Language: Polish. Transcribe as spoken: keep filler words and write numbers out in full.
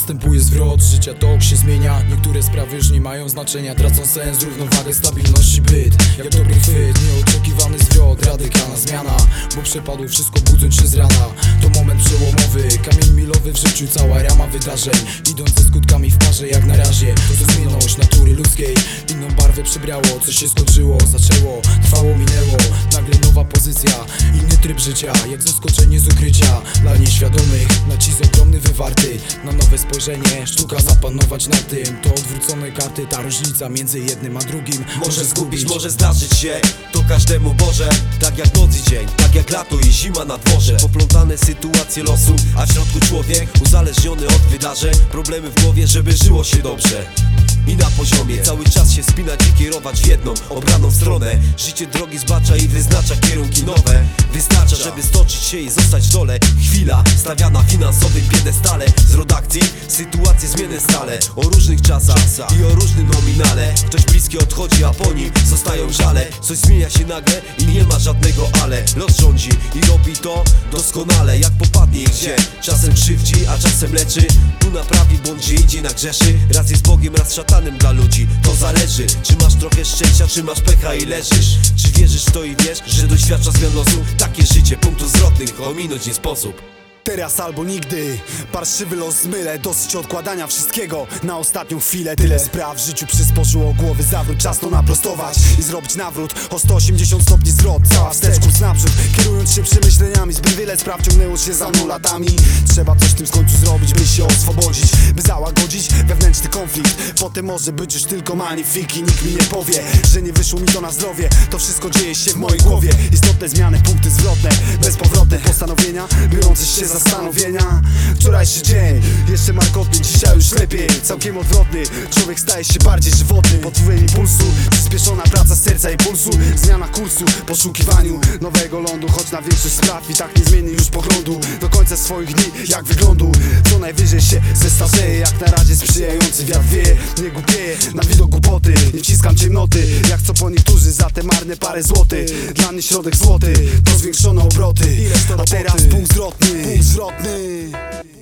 Następuje zwrot, życia tok się zmienia. Niektóre sprawy już nie mają znaczenia, tracą sens, równowagę, stabilność i byt. Jak dobry chwyt, nieoczekiwany zwrot, radykalna zmiana. Bo przepadło wszystko, budząc się z rana. To moment przełomowy, kamień milowy w życiu, cała rama wydarzeń. Idąc ze skutkami w parze jak na razie. To zmienność natury ludzkiej, inną barwę przybrało. Coś się skończyło, zaczęło, trwało, minęło. Nagle nowa pozycja, inny tryb życia. Jak zaskoczenie z ukrycia, dla nieświadomych nacisk ogromny wywarty. Na nowe spojrzenie, sztuka zapanować na tym. To odwrócone karty, ta różnica między jednym a drugim może zgubić, może zdarzyć się to każdemu Boże. Tak jak noc i dzień, tak jak lato i zima na dworze. Poplątane sytuacje losu, a w środku człowiek uzależniony od wydarzeń. Problemy w głowie, żeby żyło się dobrze i na poziomie cały czas się spinać i kierować w jedną obraną stronę. Życie drogi zbacza i wyznacza kierunki nowe. Wystarcza, żeby stoczyć się i zostać w dole. Chwila stawiana w finansowym piedestale. Z rodakcji sytuacje zmienne stale. O różnych czasach i o różnym nominale. Ktoś bliski odchodzi, a po nim zostają żale. Coś zmienia się nagle i nie ma żadnego ale. Los rządzi i robi to doskonale. Jak popadnie i gdzie, czasem krzywdzi, a czasem leczy. Tu naprawi, bądź gdzie idzie nagrzeszy. Raz jest Bogiem, raz szatanem dla ludzi. To zależy, czy masz trochę szczęścia, czy masz pecha i leżysz. Czy wierzysz w to i wiesz, że doświadczasz zmian losu? Takie życie, punktów zwrotnych ominąć nie sposób. Teraz albo nigdy, parszywy los zmylę. Dosyć odkładania wszystkiego na ostatnią chwilę. Tyle spraw w życiu przysporzyło głowy zawrót. Czas to naprostować i zrobić nawrót o sto osiemdziesiąt stopni zwrot. Cała wstecz, kurs naprzód, kierując się przemyśleniami. Zbyt wiele spraw ciągnęło się za mną latami. Trzeba coś w tym w końcu zrobić, by się oswobodzić, by załagodzić wewnętrzny konflikt. Potem może być już tylko magnifiki. Nikt mi nie powie, że nie wyszło mi to na zdrowie. To wszystko dzieje się w mojej głowie. Istotne zmiany, punkty zwrotne, bezpowrotne postanowienia, biorące się zastanowienia. Wczorajszy dzień jeszcze markotny, dzisiaj już lepiej, całkiem odwrotny. Człowiek staje się bardziej żywotny pod wpływem impulsu. Przyspieszona praca serca i pulsu, zmiana kursu, poszukiwaniu nowego lądu. Choć na większość spraw i tak nie zmieni już poglądu do końca swoich dni, jak wyglądu. Co najwyżej się zestarzeje, jak na razie sprzyjający wiatr wieje. Nie głupieję na widok głupoty, nie wciskam ciemnoty, jak co po niektórzy za te marne parę złotych. Dla mnie środek złoty to zwiększone obroty, a teraz punkt zwrotny. Punkt zwrotny.